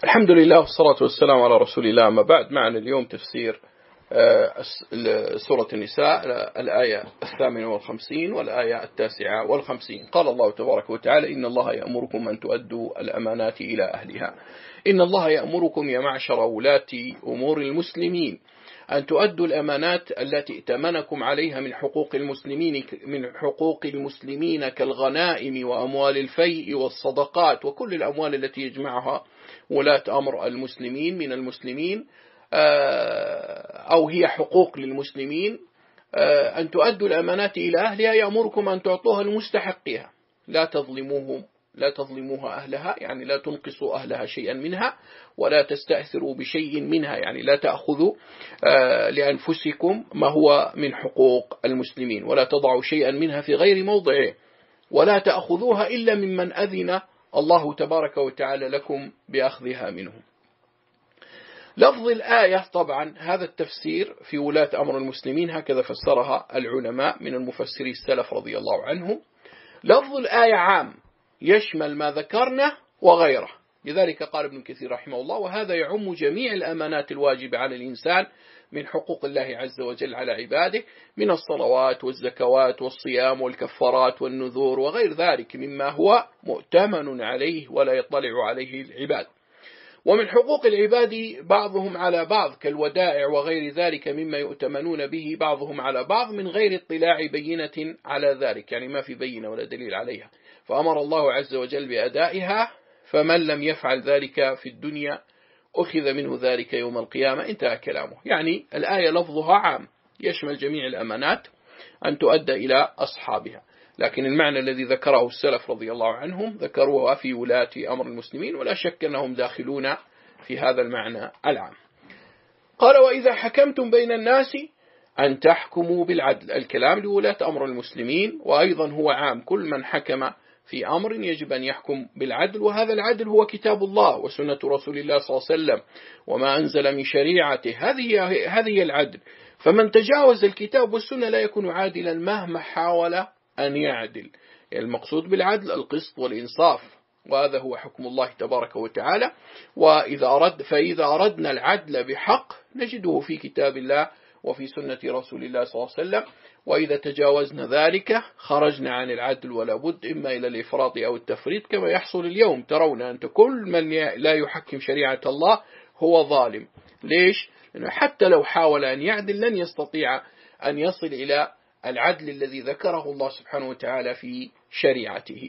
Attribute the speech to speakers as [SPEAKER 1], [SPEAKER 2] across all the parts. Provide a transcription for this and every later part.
[SPEAKER 1] الحمد لله والصلاة والسلام على رسول الله. ما بعد، معنا اليوم تفسير سورة النساء، الآية 58 والآية 59. قال الله تبارك وتعالى: إن الله يأمركم أن تؤدوا الأمانات إلى أهلها. إن الله يأمركم يا معشر ولاة أمور المسلمين أن تؤدوا الأمانات التي ائتمنكم عليها من حقوق المسلمين كالغنائم وأموال الفيء والصدقات وكل الأموال التي يجمعها ولاة أمر المسلمين من المسلمين، أو هي حقوق للمسلمين. أن تؤدوا الأمانات إلى أهلها، يأمركم أن تعطوها لمستحقها، لا تظلموها أهلها، يعني لا تنقصوا أهلها شيئا منها، ولا تستأثروا بشيء منها، يعني لا تأخذوا لأنفسكم ما هو من حقوق المسلمين، ولا تضعوا شيئا منها في غير موضعه، ولا تأخذوها إلا ممن أذن الله تبارك وتعالى لكم بأخذها منهم. لفظ الآية طبعا هذا التفسير في ولاة أمر المسلمين، هكذا فسرها العلماء من المفسرين السلف رضي الله عنهم. لفظ الآية عام، يشمل ما ذكرنا وغيره، لذلك قال ابن كثير رحمه الله: وهذا يعم جميع الأمانات الواجبة على الإنسان من حقوق الله عز وجل على عباده، من الصلوات والزكوات والصيام والكفارات والنذور وغير ذلك مما هو مؤتمن عليه ولا يطلع عليه العباد. ومن حقوق العباد بعضهم على بعض كالودائع وغير ذلك مما يؤتمنون به بعضهم على بعض من غير اطلاع بينة على ذلك، يعني ما في بينة ولا دليل عليها، فأمر الله عز وجل بأدائها، فمن لم يفعل ذلك في الدنيا أخذ منه ذلك يوم القيامة. انتهى كلامه. يعني الآية لفظها عام، يشمل جميع الأمانات أن تؤدى إلى أصحابها، لكن المعنى الذي ذكره السلف رضي الله عنهم ذكروه في ولاة أمر المسلمين، ولا شك أنهم داخلون في هذا المعنى العام. قال: وإذا حكمتم بين الناس أن تحكموا بالعدل. الكلام لولاة أمر المسلمين، وأيضا هو عام، كل من حكم في أمر يجب أن يحكم بالعدل، وهذا العدل هو كتاب الله وسنة رسول الله صلى الله عليه وسلم وما أنزل من شريعته، هذه العدل. فمن تجاوز الكتاب والسنة لا يكون عادلا مهما حاول أن يعدل. يعني المقصود بالعدل القسط والإنصاف، وهذا هو حكم الله تبارك وتعالى. فإذا أردنا العدل بحق نجده في كتاب الله وفي سنة رسول الله صلى الله عليه وسلم، وإذا تجاوزنا ذلك خرجنا عن العدل، ولا بد إما إلى الإفراط أو التفريط كما يحصل اليوم. ترون أنت كل من لا يحكم شريعة الله هو ظالم. ليش؟ لأنه حتى لو حاول أن يعدل لن يستطيع أن يصل إلى العدل الذي ذكره الله سبحانه وتعالى في شريعته.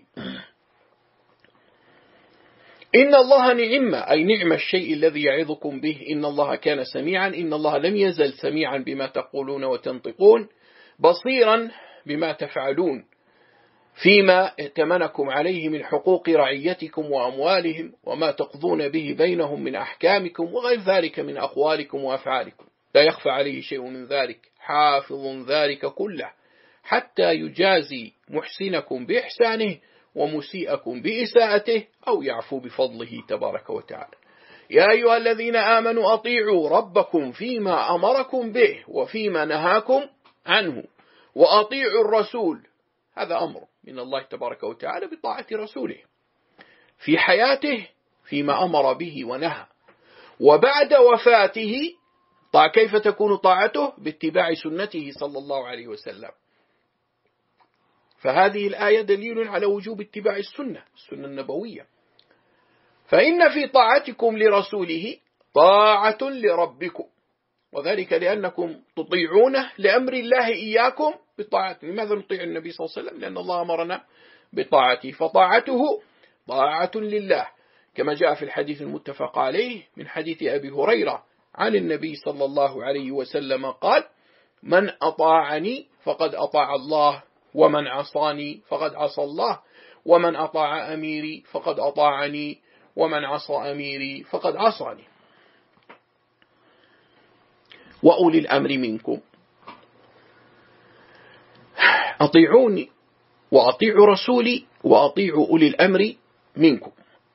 [SPEAKER 1] إن الله نعم، أي نعم الشيء الذي يعظكم به. إن الله كان سميعا، إن الله لم يزل سميعا بما تقولون وتنطقون، بصيرا بما تفعلون فيما ائتمنكم عليه من حقوق رعيتكم وأموالهم وما تقضون به بينهم من أحكامكم وغير ذلك من أقوالكم وأفعالكم. لا يخفى عليه شيء من ذلك، حافظ ذلك كله حتى يجازي محسنكم بإحسانه ومسيئكم بإساءته أو يعفو بفضله تبارك وتعالى. يا أيها الذين آمنوا أطيعوا ربكم فيما أمركم به وفيما نهاكم عنه، وأطيعوا الرسول. هذا أمر من الله تبارك وتعالى بطاعة رسوله في حياته فيما أمر به ونهى، وبعد وفاته كيف تكون طاعته؟ باتباع سنته صلى الله عليه وسلم. فهذه الآية دليل على وجوب اتباع السنة النبوية. فإن في طاعتكم لرسوله طاعة لربكم، وذلك لأنكم تطيعونه لأمر الله إياكم بطاعته. لماذا نطيع النبي صلى الله عليه وسلم؟ لأن الله أمرنا بطاعته، فطاعته طاعة لله، كما جاء في الحديث المتفق عليه من حديث أبي هريرة عن النبي صلى الله عليه وسلم قال: من أطاعني فقد أطاع الله، ومن عصاني فقد عصى الله، ومن أطاع أميري فقد أطاعني، ومن عصى أميري فقد عصاني. وأولي الأمر منكم، أطيعوني وأطيعوا رسولي وأطيعوا أولي الأمر منكم.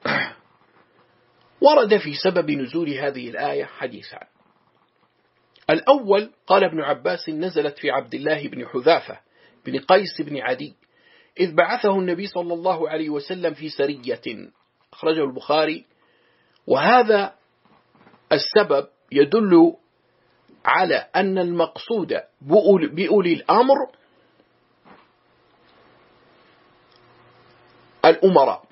[SPEAKER 1] ورد في سبب نزول هذه الآية حديثان. الأول قال ابن عباس: نزلت في عبد الله بن حذافة بن قيس بن عدي إذ بعثه النبي صلى الله عليه وسلم في سرية، أخرجه البخاري وهذا السبب يدل على أن المقصود بأولي الأمر الأمراء،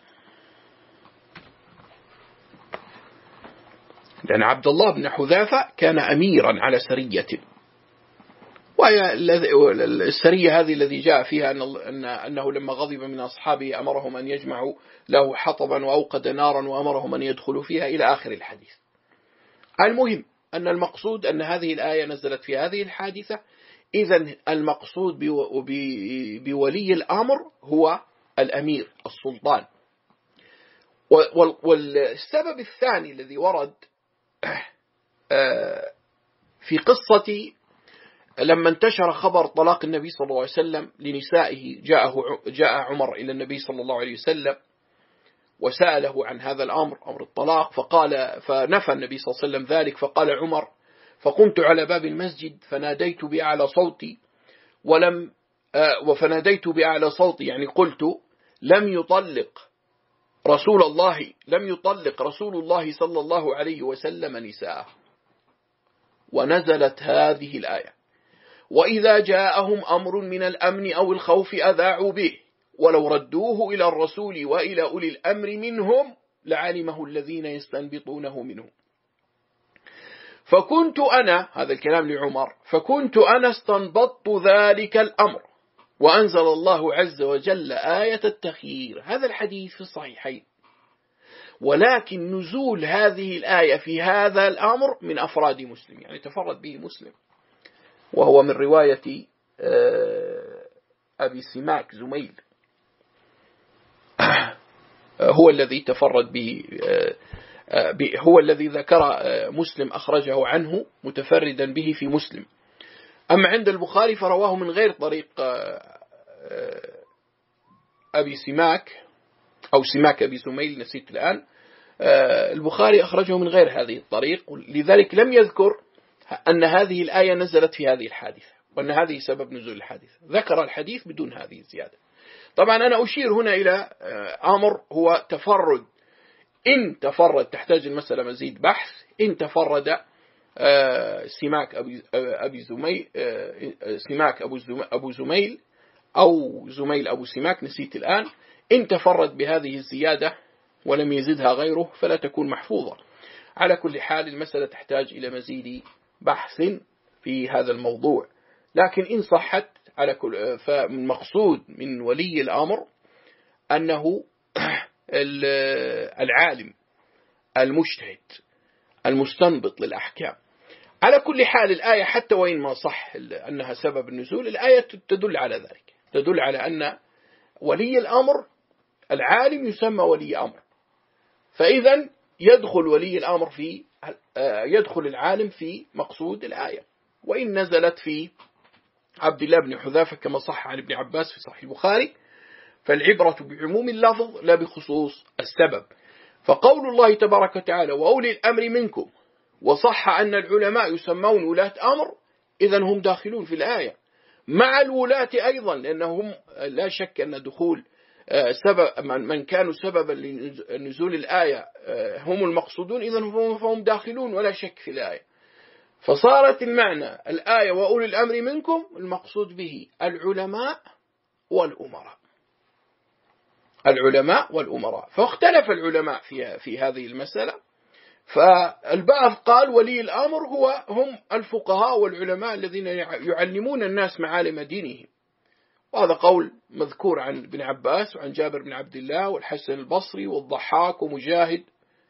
[SPEAKER 1] لأن عبد الله بن حذافة كان أميرا على سرية، والسرية هذه الذي جاء فيها أنه لما غضب من أصحابه أمرهم أن يجمعوا له حطبا وأوقد نارا وأمرهم أن يدخلوا فيها إلى آخر الحديث. المهم أن المقصود أن هذه الآية نزلت في هذه الحادثة، إذن المقصود بولي الأمر هو الأمير السلطان. والسبب الثاني الذي ورد في قصة لما انتشر خبر طلاق النبي صلى الله عليه وسلم لنسائه، جاء عمر إلى النبي صلى الله عليه وسلم وسأله عن هذا الأمر، أمر الطلاق، فنفى النبي صلى الله عليه وسلم ذلك. فقال عمر: فقمت على باب المسجد فناديت بأعلى صوتي بأعلى صوتي، يعني قلت: لم يطلق رسول الله صلى الله عليه وسلم نساءه. ونزلت هذه الآية: وإذا جاءهم أمر من الأمن أو الخوف أذاعوا به ولو ردوه إلى الرسول وإلى أولي الأمر منهم لعلمه الذين يستنبطونه منهم. فكنت أنا، هذا الكلام لعمر، فكنت أنا استنبطت ذلك الأمر، وأنزل الله عز وجل آية التخيير. هذا الحديث في الصحيحين، ولكن نزول هذه الآية في هذا الأمر من أفراد مسلم، يعني تفرد به مسلم، وهو من رواية أبي سماك زميل، هو الذي تفرد به، هو الذي ذكر مسلم أخرجه عنه متفردا به في مسلم. أما عند البخاري فرواه من غير طريق أبي سماك أو سماك أبي زميل، نسيت الآن. البخاري أخرجه من غير هذه الطريق، لذلك لم يذكر أن هذه الآية نزلت في هذه الحادثة وأن هذه سبب نزول الحادثة، ذكر الحديث بدون هذه الزيادة. طبعا أنا أشير هنا إلى أمر هو تفرد، إن تفرد تحتاج المسألة مزيد بحث. إن تفرد سماك أبي زميل، سماك أبو زميل أو زميل أبو سماك، نسيت الآن، إن تفرد بهذه الزيادة ولم يزدها غيره فلا تكون محفوظة. على كل حال المسألة تحتاج إلى مزيد بحث في هذا الموضوع، لكن إن صحت على كل، فالمقصود من ولي الأمر أنه العالم المجتهد المستنبط للأحكام. على كل حال الآية حتى وإن ما صح أنها سبب النزول، الآية تدل على ذلك، تدل على أن ولي الأمر العالم يسمى ولي أمر، فإذا يدخل العالم في مقصود الآية. وإن نزلت في عبد الله بن حذافة كما صح عن ابن عباس في صحيح البخاري، فالعبرة بعموم اللفظ لا بخصوص السبب. فقول الله تبارك وتعالى: وأولي الأمر منكم، وصح أن العلماء يسمون ولاة أمر، إذن هم داخلون في الآية مع الولاة أيضا، لأنهم لا شك أن دخول سبب من كانوا سببا لنزول الآية هم المقصودون، إذن فهم داخلون ولا شك في الآية. فصارت المعنى الآية وأولي الأمر منكم المقصود به العلماء والأمراء. فاختلف العلماء في هذه المسألة، فالبعض قال ولي الأمر هم الفقهاء والعلماء الذين يعلمون الناس معالم دينهم، وهذا قول مذكور عن ابن عباس وعن جابر بن عبد الله والحسن البصري والضحاك ومجاهد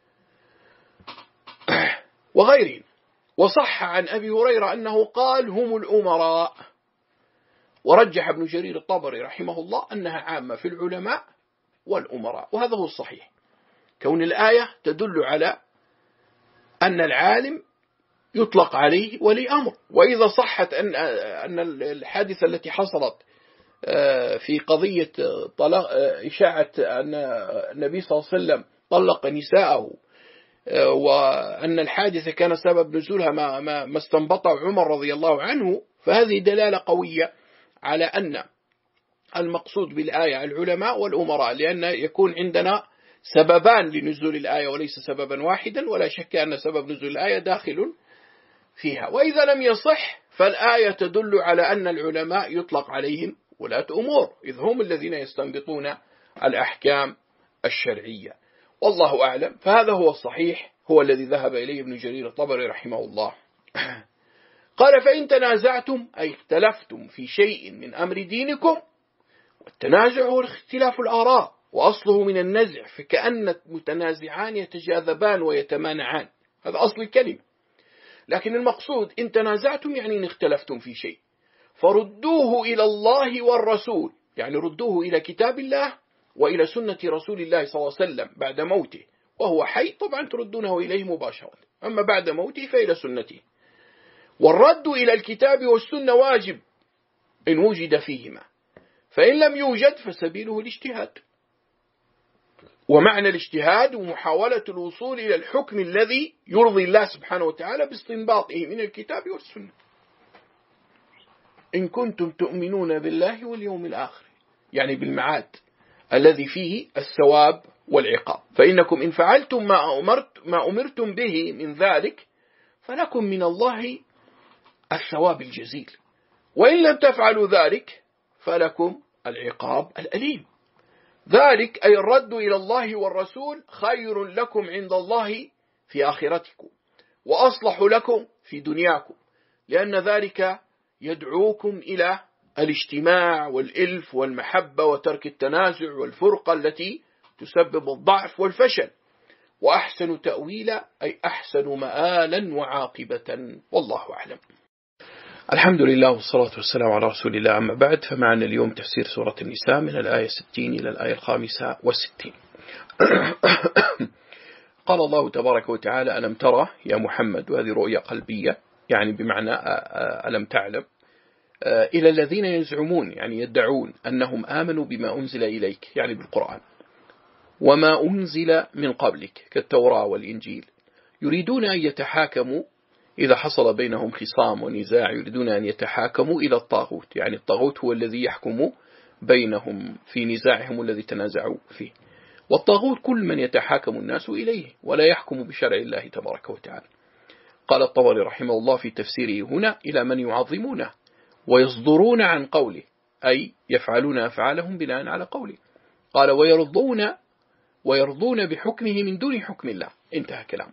[SPEAKER 1] وغيرهم. وصح عن أبي هريرة أنه قال هم الأمراء، ورجح ابن جرير الطبري رحمه الله أنها عامة في العلماء والأمراء، وهذا هو الصحيح، كون الآية تدل على أن العالم يطلق عليه ولي أمر. وإذا صحت أن الحادثة التي حصلت في قضية إشاعة أن النبي صلى الله عليه وسلم طلق نساءه، وأن الحادثة كان سبب نزولها ما استنبطه عمر رضي الله عنه، فهذه دلالة قوية على أن المقصود بالآية العلماء والأمراء، لأن يكون عندنا سببان لنزول الآية وليس سببا واحدا، ولا شك أن سبب نزول الآية داخل فيها. وإذا لم يصح فالآية تدل على أن العلماء يطلق عليهم ولاة أمور، إذ هم الذين يستنبطون الأحكام الشرعية، والله أعلم. فهذا هو الصحيح، هو الذي ذهب إليه ابن جرير الطبري رحمه الله. قال: فإن تنازعتم أي اختلفتم في شيء من أمر دينكم، والتنازع هو اختلاف الآراء، وأصله من النزع، فكأن المتنازعان يتجاذبان ويتمانعان، هذا أصل الكلمة. لكن المقصود إن تنازعتم يعني إن اختلفتم في شيء، فردوه إلى الله والرسول، يعني ردوه إلى كتاب الله وإلى سنة رسول الله صلى الله عليه وسلم بعد موته، وهو حي طبعا تردونه إليه مباشرة، أما بعد موته فإلى سنته. والرد إلى الكتاب والسنة واجب إن وجد فيهما، فإن لم يوجد فسبيله الاجتهاد. ومعنى الاجتهاد ومحاولة الوصول إلى الحكم الذي يرضي الله سبحانه وتعالى باستنباطه من الكتاب والسنة. إن كنتم تؤمنون بالله واليوم الآخر، يعني بالمعاد الذي فيه الثواب والعقاب، فإنكم إن فعلتم ما أمرتم به من ذلك فلكم من الله الثواب الجزيل، وإن لم تفعلوا ذلك فلكم العقاب الأليم. ذلك أي الرد إلى الله والرسول خير لكم عند الله في آخرتكم، وأصلح لكم في دنياكم، لأن ذلك يدعوكم إلى الاجتماع والإلف والمحبة وترك التنازع والفرقة التي تسبب الضعف والفشل. وأحسن تأويلا أي أحسن مآلا وعاقبة، والله أعلم. الحمد لله والصلاة والسلام على رسول الله، أما بعد، فمعنا اليوم تفسير سورة النساء من الآية 60 إلى الآية 65. قال الله تبارك وتعالى: ألم ترى يا محمد، وهذه رؤية قلبية يعني بمعنى ألم تعلم، إلى الذين يزعمون يعني يدعون أنهم آمنوا بما أنزل إليك يعني بالقرآن وما أنزل من قبلك كالتوراة والإنجيل، يريدون أن يتحاكموا إذا حصل بينهم خصام ونزاع، يريدون أن يتحاكموا إلى الطاغوت، يعني الطاغوت هو الذي يحكم بينهم في نزاعهم الذي تنازعوا فيه، والطاغوت كل من يتحاكم الناس إليه ولا يحكم بشرع الله تبارك وتعالى. قال الطبري رحمه الله في تفسيره هنا: إلى من يعظمونه ويصدرون عن قوله، أي يفعلون أفعالهم بناء على قوله. قال: ويرضون بحكمه من دون حكم الله، انتهى كلامه.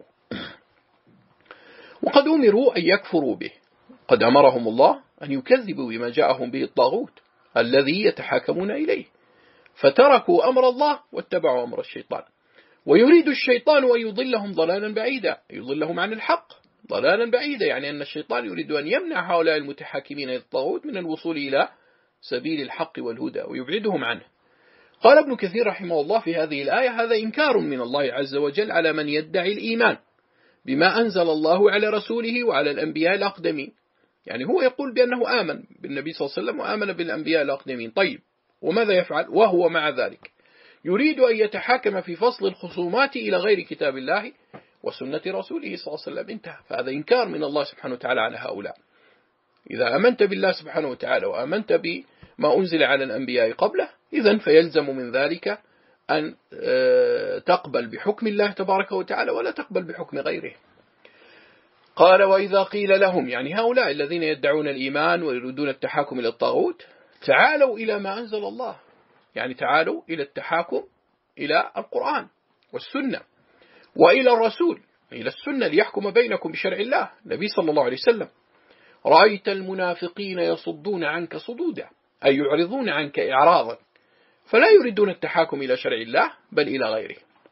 [SPEAKER 1] وقد أمروا أن يكفروا به، قد أمرهم الله أن يكذبوا بما جاءهم به الطاغوت الذي يتحاكمون إليه، فتركوا أمر الله واتبعوا أمر الشيطان. ويريد الشيطان أن يضلهم ضلالا بعيدا، يضلهم عن الحق ضلالا بعيدا، يعني أن الشيطان يريد أن يمنع هؤلاء المتحاكمين للطاغوت من الوصول إلى سبيل الحق والهدى ويبعدهم عنه. قال ابن كثير رحمه الله في هذه الآية: هذا إنكار من الله عز وجل على من يدعي الإيمان بما أنزل الله على رسوله وعلى الأنبياء الأقدمين، يعني هو يقول بأنه آمن بالنبي صلى الله عليه وسلم وآمن بالأنبياء الأقدمين، طيب وماذا يفعل؟ وهو مع ذلك يريد أن يتحاكم في فصل الخصومات إلى غير كتاب الله وسنة رسوله صلى الله عليه وسلم، انتهى. فهذا إنكار من الله سبحانه وتعالى على هؤلاء. إذا آمنت بالله سبحانه وتعالى وآمنت بما أنزل على الأنبياء قبله، إذن فيلزم من ذلك أن تقبل بحكم الله تبارك وتعالى ولا تقبل بحكم غيره. قال: وإذا قيل لهم، يعني هؤلاء الذين يدعون الإيمان ويريدون التحاكم إلى الطاغوت، تعالوا إلى ما أنزل الله، يعني تعالوا إلى التحاكم إلى القرآن والسنة وإلى الرسول، إلى السنة ليحكم بينكم بشرع الله النبي صلى الله عليه وسلم، رأيت المنافقين يصدون عنك صدودا، أي يعرضون عنك إعراضا، فلا يريدون التحاكم إلى شرع الله بل إلى غيره.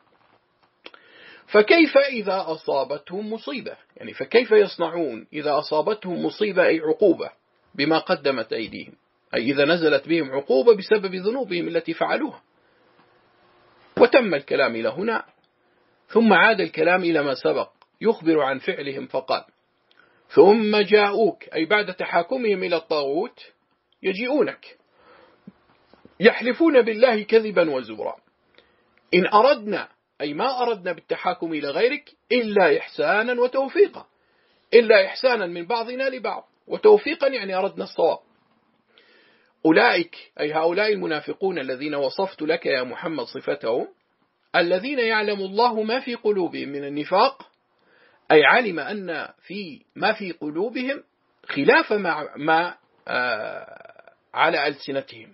[SPEAKER 1] فكيف إذا أصابتهم مصيبة، يعني فكيف يصنعون إذا أصابتهم مصيبة أي عقوبة بما قدمت أيديهم، أي إذا نزلت بهم عقوبة بسبب ذنوبهم التي فعلوها. وتم الكلام إلى هنا، ثم عاد الكلام إلى ما سبق يخبر عن فعلهم، فقال: ثم جاءوك، أي بعد تحاكمهم إلى الطاغوت يجيئونك يحلفون بالله كذبا وزورا، إن أردنا، أي ما أردنا بالتحاكم إلى غيرك إلا إحسانا وتوفيقا، إلا إحسانا من بعضنا لبعض، وتوفيقا يعني أردنا الصواب. أولئك أي هؤلاء المنافقون الذين وصفت لك يا محمد صفتهم، الذين يعلم الله ما في قلوبهم من النفاق، أي علم أن في ما في قلوبهم خلاف ما على ألسنتهم،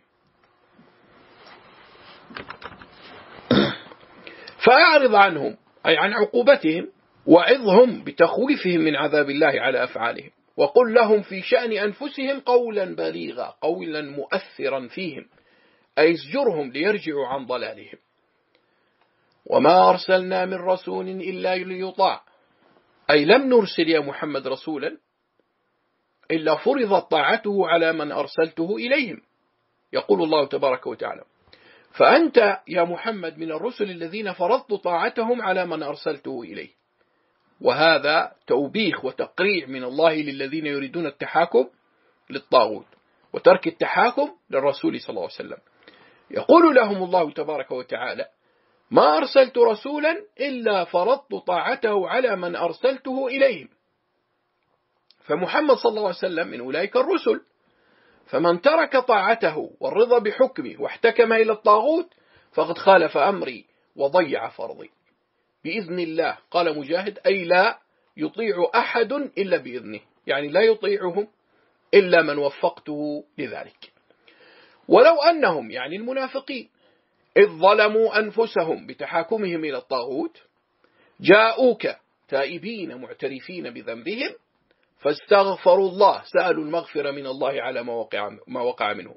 [SPEAKER 1] فأعرض عنهم أي عن عقوبتهم، وعظهم بتخويفهم من عذاب الله على أفعالهم، وقل لهم في شأن أنفسهم قولا بليغا، قولا مؤثرا فيهم، أي ازجرهم ليرجعوا عن ضلالهم. وما أرسلنا من رسول إلا ليطاع، أي لم نرسل يا محمد رسولا إلا فرضت طاعته على من أرسلته إليهم. يقول الله تبارك وتعالى: فأنت يا محمد من الرسل الذين فرضت طاعتهم على من أرسلته إليه. وهذا توبيخ وتقريع من الله للذين يريدون التحاكم للطاغوت وترك التحاكم للرسول صلى الله عليه وسلم. يقول لهم الله تبارك وتعالى: ما أرسلت رسولا إلا فرضت طاعته على من أرسلته إليهم. فمحمد صلى الله عليه وسلم من أولئك الرسل، فمن ترك طاعته والرضا بحكمه واحتكم إلى الطاغوت فقد خالف أمري وضيع فرضي. بإذن الله، قال مجاهد، أي لا يطيع أحد إلا بإذنه، يعني لا يطيعهم إلا من وفقته لذلك. ولو أنهم، يعني المنافقين، إذ ظلموا أنفسهم بتحاكمهم إلى الطاغوت جاءوك تائبين معترفين بذنبهم فاستغفروا الله، سألوا المغفرة من الله على ما وقع منهم،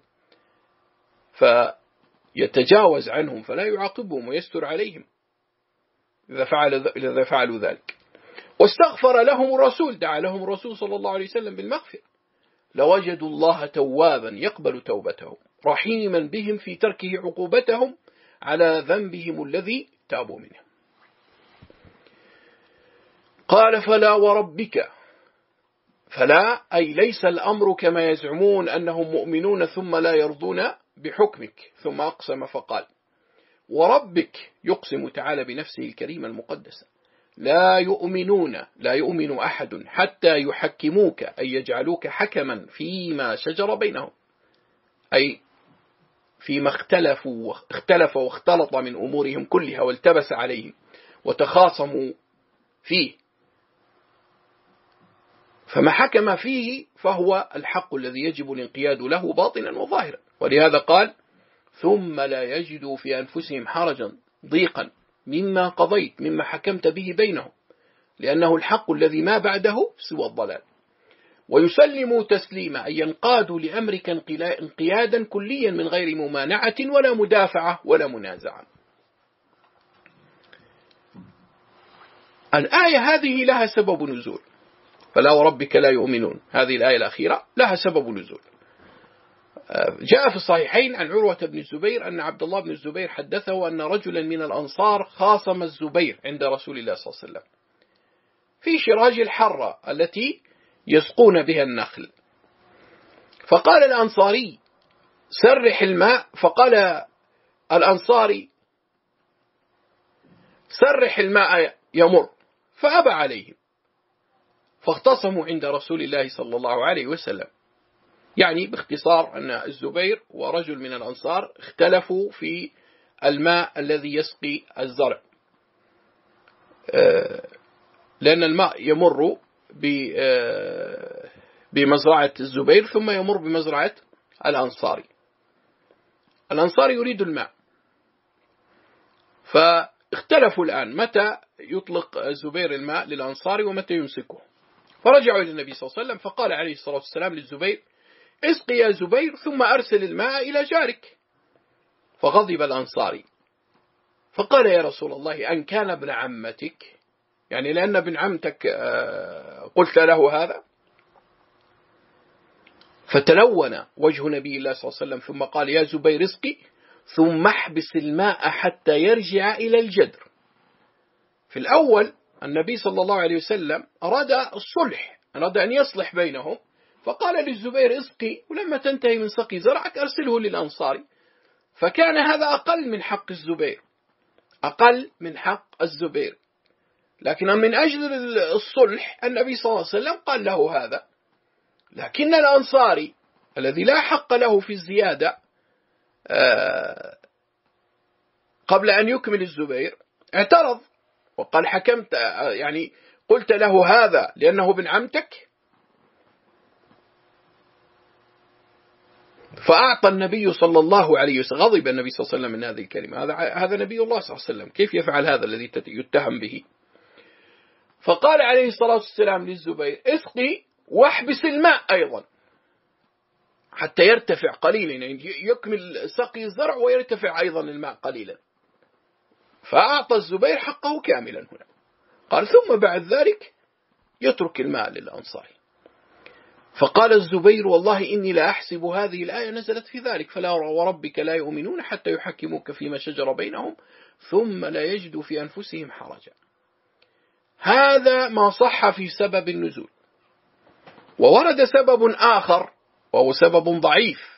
[SPEAKER 1] فيتجاوز عنهم فلا يعاقبهم ويستر عليهم إذا فعلوا ذلك. واستغفر لهم الرسول، دعا لهم الرسول صلى الله عليه وسلم بالمغفرة، لوجدوا الله توابا يقبل توبتهم رحيما بهم في تركه عقوبتهم على ذنبهم الذي تابوا منه. قال: فلا وربك، فلا أي ليس الأمر كما يزعمون أنهم مؤمنون ثم لا يرضون بحكمك، ثم أقسم فقال: وربك، يقسم تعالى بنفسه الكريمة المقدسة: لا يؤمن أحد حتى يحكموك، أي يجعلوك حكما فيما شجر بينهم، أي فيما اختلف واختلط من أمورهم كلها والتبس عليهم وتخاصموا فيه، فما حكم فيه فهو الحق الذي يجب الانقياد له باطنا وظاهرا. ولهذا قال: ثم لا يجدوا في أنفسهم حرجا ضيقا مما قضيت مما حكمت به بينهم، لأنه الحق الذي ما بعده سوى الضلال، ويسلموا تسليما، أي ينقادوا لأمرك انقيادا كليا من غير ممانعة ولا مدافعة ولا منازعة. الآية هذه لها سبب نزول، فلا وربك لا يؤمنون، هذه الآية الأخيرة لها سبب نزول. جاء في الصحيحين عن عروة بن الزبير أن عبد الله بن الزبير حدثه أن رجلا من الأنصار خاصم الزبير عند رسول الله صلى الله عليه وسلم في شراج الحرة التي يسقون بها النخل، فقال الأنصاري: سرح الماء، فقال الأنصاري: سرح الماء يمر، فأبى عليهم، فاختصموا عند رسول الله صلى الله عليه وسلم. يعني باختصار أن الزبير ورجل من الأنصار اختلفوا في الماء الذي يسقي الزرع، لأن الماء يمر بمزرعة الزبير ثم يمر بمزرعة الأنصاري. الأنصاري يريد الماء، فاختلفوا الآن متى يطلق الزبير الماء للأنصاري ومتى يمسكه. فرجعوا إلى النبي صلى الله عليه وسلم، فقال عليه الصلاة والسلام للزبير: اسقي يا زبير ثم أرسل الماء إلى جارك. فغضب الأنصاري فقال: يا رسول الله، أن كان ابن عمتك، يعني لأن ابن عمتك قلت له هذا؟ فتلون وجه نبي الله صلى الله عليه وسلم ثم قال: يا زبير اسقي ثم احبس الماء حتى يرجع إلى الجدر. في الأول النبي صلى الله عليه وسلم أراد الصلح، أراد أن يصلح بينهم، فقال للزبير: اسقي، ولما تنتهي من سقي زرعك أرسله للأنصاري. فكان هذا أقل من حق الزبير، أقل من حق الزبير، لكن من أجل الصلح النبي صلى الله عليه وسلم قال له هذا. لكن الأنصاري الذي لا حق له في الزيادة قبل أن يكمل الزبير اعترض وقال حكمت يعني قلت له هذا لأنه ابن عمتك؟ فأعطى النبي صلى الله عليه وسلم، غضب النبي صلى الله عليه وسلم من هذه الكلمة، هذا نبي الله صلى الله عليه وسلم، كيف يفعل هذا الذي يتهم به؟ فقال عليه الصلاة والسلام للزبير اسقي واحبس الماء أيضا حتى يرتفع قليلا، يعني يكمل سقي الزرع ويرتفع أيضا الماء قليلا. فأعطى الزبير حقه كاملا هنا. قال ثم بعد ذلك يترك الماء للأنصار. فقال الزبير والله إني لا أحسب هذه الآية نزلت في ذلك، فلا وربك لا يؤمنون حتى يحكموك فيما شجر بينهم ثم لا يجدوا في أنفسهم حرجا. هذا ما صح في سبب النزول. وورد سبب آخر وهو سبب ضعيف،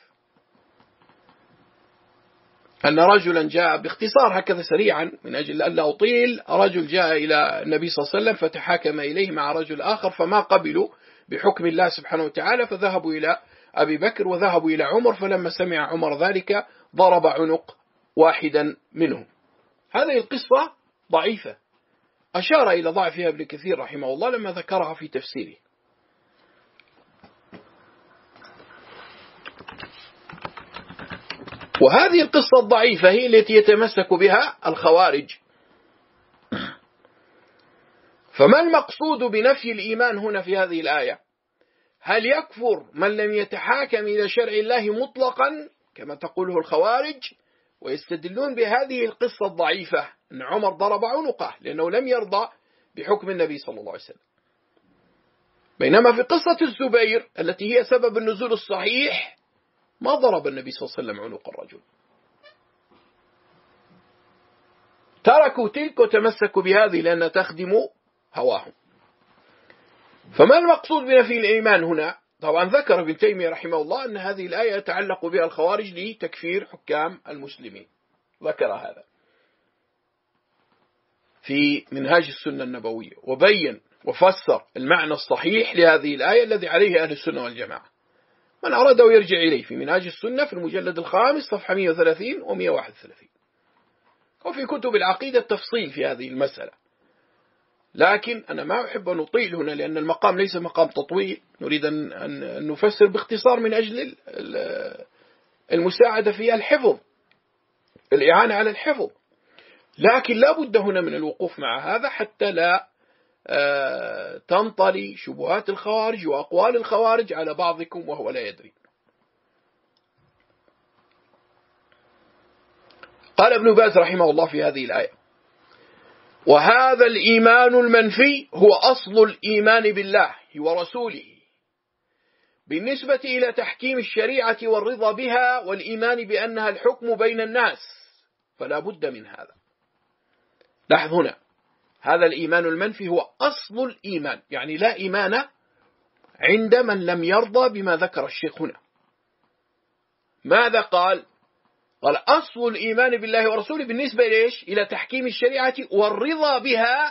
[SPEAKER 1] أن رجلا جاء، باختصار هكذا سريعا من أجل أن لا أطيل، رجل جاء إلى النبي صلى الله عليه وسلم فتحاكم إليه مع رجل آخر فما قبلوا بحكم الله سبحانه وتعالى، فذهبوا إلى أبي بكر وذهبوا إلى عمر، فلما سمع عمر ذلك ضرب عنق واحدا منهم. هذه القصة ضعيفة، أشار إلى ضعفها ابن كثير رحمه الله لما ذكرها في تفسيره. وهذه القصة الضعيفة هي التي يتمسك بها الخوارج. فما المقصود بنفي الإيمان هنا في هذه الآية؟ هل يكفر من لم يتحاكم إلى شرع الله مطلقا كما تقوله الخوارج، ويستدلون بهذه القصة الضعيفة أن عمر ضرب عنقه لأنه لم يرضى بحكم النبي صلى الله عليه وسلم، بينما في قصة الزبير التي هي سبب النزول الصحيح ما ضرب النبي صلى الله عليه وسلم عنق الرجل، تركوا تلك وتمسكوا بهذه لأن تخدم هواهم. فما المقصود بنفي الإيمان هنا؟ طبعا ذكر ابن تيمية رحمه الله أن هذه الآية يتعلق بها الخوارج لتكفير حكام المسلمين، ذكر هذا في منهاج السنة النبوية، وبين وفسر المعنى الصحيح لهذه الآية الذي عليه أهل السنة والجماعة. من أراد يرجع إليه في منهاج السنة في المجلد الخامس صفحة 130 و131، وفي كتب العقيدة التفصيل في هذه المسألة. لكن أنا ما أحب أن أطيل هنا لأن المقام ليس مقام تطويل، نريد أن نفسر باختصار من أجل المساعدة في الحفظ، الإعانة على الحفظ. لكن لا بد هنا من الوقوف مع هذا حتى لا تنطلي شبهات الخوارج وأقوال الخوارج على بعضكم وهو لا يدري. قال ابن باز رحمه الله في هذه الآية: وهذا الإيمان المنفي هو أصل الإيمان بالله ورسوله بالنسبة إلى تحكيم الشريعة والرضا بها والإيمان بأنها الحكم بين الناس، فلا بد من هذا. لاحظ هنا، هذا الإيمان المنفي هو أصل الإيمان، يعني لا إيمان عند من لم يرضى بما ذكر الشيخ هنا. ماذا قال؟ قال أصل الإيمان بالله ورسوله بالنسبة إليش؟ إلى تحكيم الشريعة والرضا بها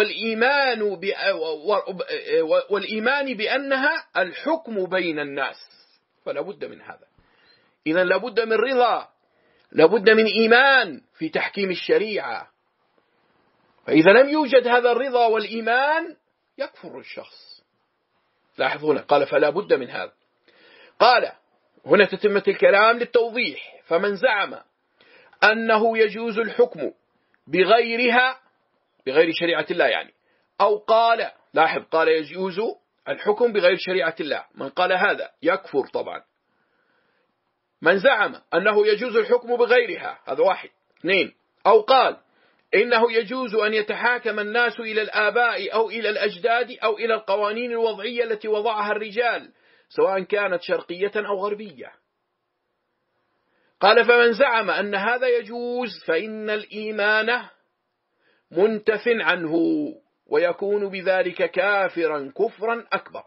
[SPEAKER 1] والإيمان بأنها الحكم بين الناس، فلا بد من هذا. إذن لا بد من رضا، لا بد من إيمان في تحكيم الشريعة. فإذا لم يوجد هذا الرضا والإيمان يكفر الشخص. لاحظ هنا قال فلا بد من هذا. قال هنا تتمة الكلام للتوضيح: فمن زعم أنه يجوز الحكم بغيرها، بغير شريعة الله يعني، أو قال، لاحظ قال يجوز الحكم بغير شريعة الله، من قال هذا يكفر طبعا. من زعم أنه يجوز الحكم بغيرها، هذا واحد. اثنين، أو قال إنه يجوز أن يتحاكم الناس إلى الآباء أو إلى الأجداد أو إلى القوانين الوضعية التي وضعها الرجال سواء كانت شرقية أو غربية. قال فمن زعم أن هذا يجوز فإن الإيمان منتف عنه ويكون بذلك كافرا كفرا أكبر.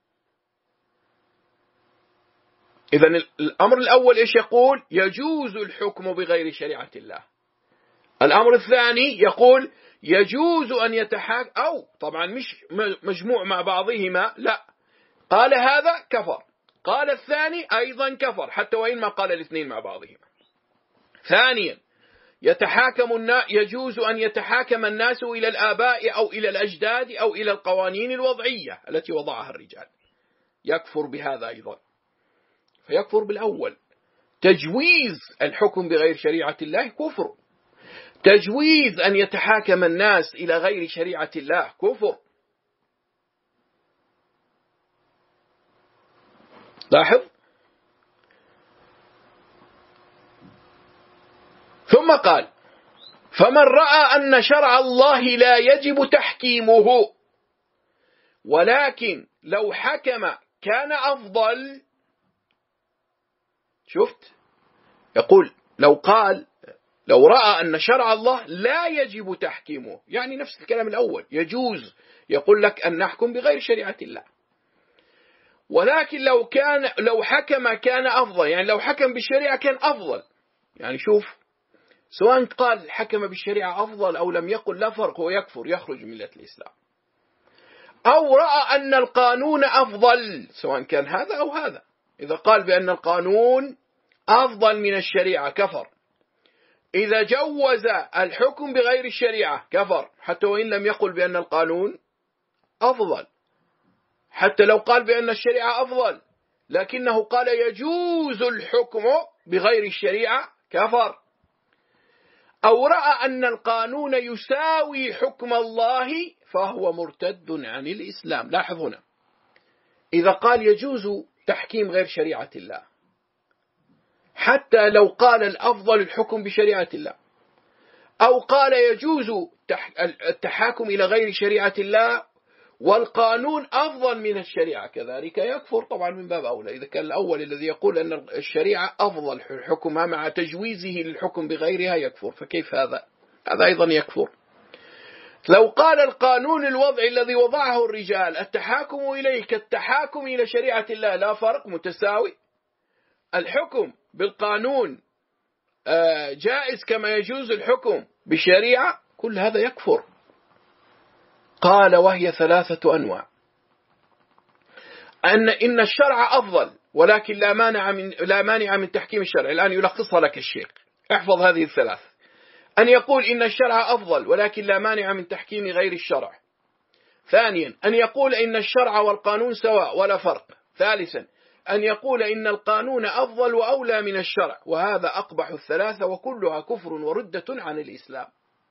[SPEAKER 1] إذن الأمر الأول إيش يقول؟ يجوز الحكم بغير شريعة الله. الأمر الثاني يقول يجوز أن يتحاكم، أو طبعا مش مجموع مع بعضهما، لا، قال هذا كفر، قال الثاني أيضا كفر حتى وإن ما قال الاثنين مع بعضهما. ثانيا يجوز أن يتحاكم الناس إلى الآباء أو إلى الأجداد أو إلى القوانين الوضعية التي وضعها الرجال، يكفر بهذا أيضا. فيكفر بالأول. تجويز الحكم بغير شريعة الله كفر. تجويز أن يتحاكم الناس إلى غير شريعة الله كفر. لاحظ. ثم قال: فمن رأى أن شرع الله لا يجب تحكيمه ولكن لو حكم كان أفضل. شفت؟ يقول لو رأى أن شرع الله لا يجب تحكيمه، يعني نفس الكلام الأول، يجوز يقول لك أن نحكم بغير شريعة الله، ولكن لو حكم كان أفضل، يعني لو حكم بالشريعة كان أفضل. يعني شوف، سواء قال حكم بالشريعة أفضل أو لم يقل لا فرق، هو يكفر، يخرج من ملة الإسلام. أو رأى أن القانون أفضل، سواء كان هذا أو هذا، إذا قال بأن القانون أفضل من الشريعة كفر. إذا جوز الحكم بغير الشريعة كفر، حتى وإن لم يقل بأن القانون أفضل، حتى لو قال بأن الشريعة أفضل لكنه قال يجوز الحكم بغير الشريعة كفر. أو رأى أن القانون يساوي حكم الله فهو مرتد عن الإسلام. لاحظ هنا، إذا قال يجوز تحكيم غير شريعة الله، حتى لو قال الأفضل الحكم بشريعة الله، أو قال يجوز التحاكم إلى غير شريعة الله والقانون أفضل من الشريعة، كذلك يكفر طبعا من باب أولى. إذا كان الأول الذي يقول أن الشريعة أفضل حكمها مع تجويزه للحكم بغيرها يكفر، فكيف هذا أيضا يكفر. لو قال القانون الوضعي الذي وضعه الرجال التحاكم إليه كالتحاكم إلى شريعة الله لا فرق، متساوي، الحكم بالقانون جائز كما يجوز الحكم بالشريعة، كل هذا يكفر. قال: وهي 3 أنواع. إن الشرع أفضل ولكن لا مانع من تحكيم الشرع. الآن يلخصها لك الشيخ، احفظ هذه الثلاث. أن يقول إن الشرع أفضل ولكن لا مانع من تحكيم غير الشرع. ثانيا، أن يقول إن الشرع والقانون سواء ولا فرق. ثالثا، أن يقول إن القانون أفضل وأولى من الشرع، وهذا أقبح الثلاثة وكلها كفر وردة عن الإسلام.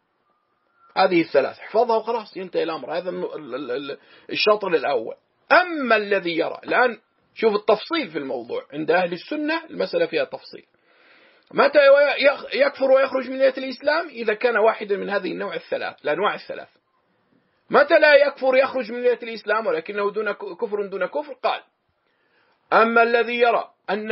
[SPEAKER 1] هذه الثلاث احفظها وخلاص ينتهي الأمر. هذا الشطر الأول. أما الذي يرى، الآن شوف التفصيل في الموضوع عند أهل السنة، المسألة فيها تفصيل. متى يكفر ويخرج من ملة الإسلام؟ إذا كان واحدا من هذه الأنواع الثلاث. متى لا يكفر يخرج من ملة الإسلام ولكنه دون كفر؟ قال: أما الذي يرى أن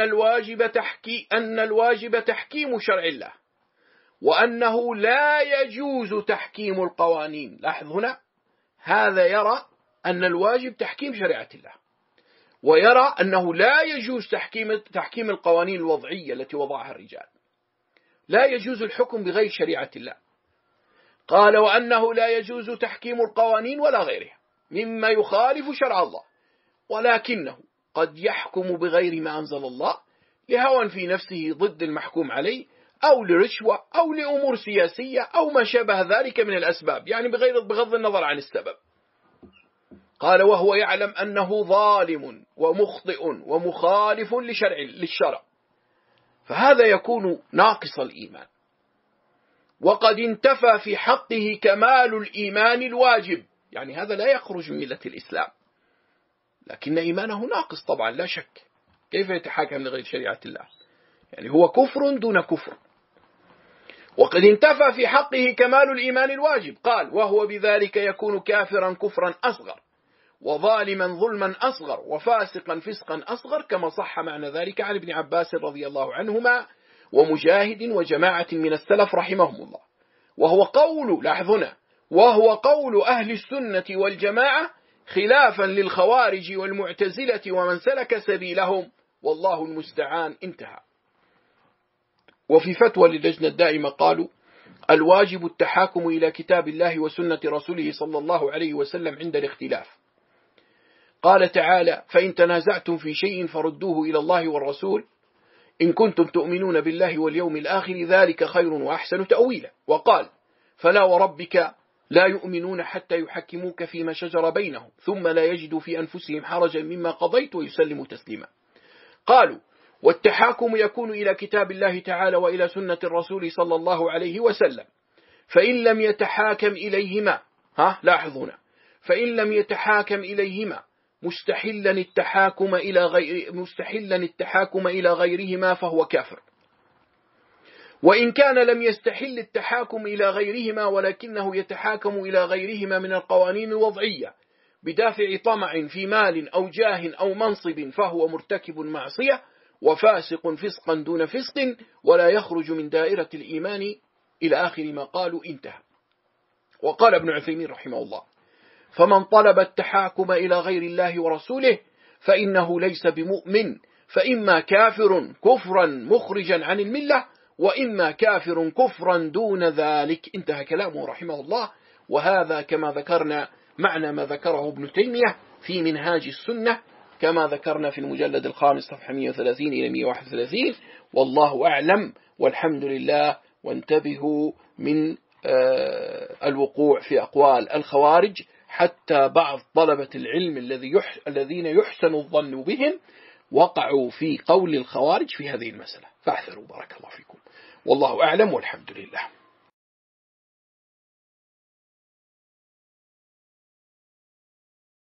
[SPEAKER 1] الواجب تحكيم شرع الله وأنه لا يجوز تحكيم القوانين. لاحظ هنا، هذا يرى أن الواجب تحكيم شريعة الله، ويرى أنه لا يجوز تحكيم القوانين الوضعية التي وضعها الرجال، لا يجوز الحكم بغير شريعة الله. قال: وأنه لا يجوز تحكيم القوانين ولا غيرها مما يخالف شرع الله، ولكنه قد يحكم بغير ما أنزل الله لهوى في نفسه ضد المحكوم عليه، أو لرشوة أو لأمور سياسية أو ما شابه ذلك من الأسباب، يعني بغض النظر عن السبب. قال: وهو يعلم أنه ظالم ومخطئ ومخالف للشرع، فهذا يكون ناقص الإيمان، وقد انتفى في حقه كمال الإيمان الواجب. يعني هذا لا يخرج من ملة الإسلام، لكن إيمانه ناقص طبعا لا شك. كيف يتحاكم لغير شريعة الله؟ يعني هو كفر دون كفر. وقد انتفى في حقه كمال الإيمان الواجب. قال: وهو بذلك يكون كافرا كفرا أصغر، وظالما ظلما أصغر، وفاسقا فسقا أصغر، كما صح معنى ذلك عن ابن عباس رضي الله عنهما ومجاهد وجماعة من السلف رحمهم الله. وهو قول أهل السنة والجماعة خلافا للخوارج والمعتزلة ومن سلك سبيلهم، والله المستعان. انتهى. وفي فتوى للجنة الدائمة قالوا: الواجب التحاكم إلى كتاب الله وسنة رسوله صلى الله عليه وسلم عند الاختلاف. قال تعالى: فإن تنازعتم في شيء فردوه إلى الله والرسول إن كنتم تؤمنون بالله واليوم الآخر ذلك خير وأحسن تأويلا. وقال فلا وربك لا يؤمنون حتى يحكموك فيما شجر بينهم ثم لا يجدوا في أنفسهم حرجا مما قضيت ويسلموا تسليما. قالوا والتحاكم يكون إلى كتاب الله تعالى وإلى سنة الرسول صلى الله عليه وسلم، فإن لم يتحاكم إليهما لاحظونا، فإن لم يتحاكم إليهما مستحلا التحاكم إلى غيرهما فهو كافر. وإن كان لم يستحل التحاكم إلى غيرهما ولكنه يتحاكم إلى غيرهما من القوانين الوضعية بدافع طمع في مال أو جاه أو منصب فهو مرتكب معصية وفاسق فسقا دون فسق ولا يخرج من دائرة الإيمان إلى آخر ما قالوا انتهى. وقال ابن عثيمين رحمه الله فمن طلب التحاكم إلى غير الله ورسوله فإنه ليس بمؤمن، فإما كافر كفرا مخرجا عن الملة وإما كافر كفرا دون ذلك. انتهى كلامه رحمه الله. وهذا كما ذكرنا معنى ما ذكره ابن تيمية في منهاج السنة كما ذكرنا في المجلد الخامس صفحة 130 إلى 131. والله أعلم والحمد لله. وانتبهوا من الوقوع في أقوال الخوارج، حتى بعض طلبة العلم الذين يحسن الظن بهم وقعوا في قول الخوارج في هذه المسألة، فاحذروا بارك الله فيكم. والله أعلم والحمد لله.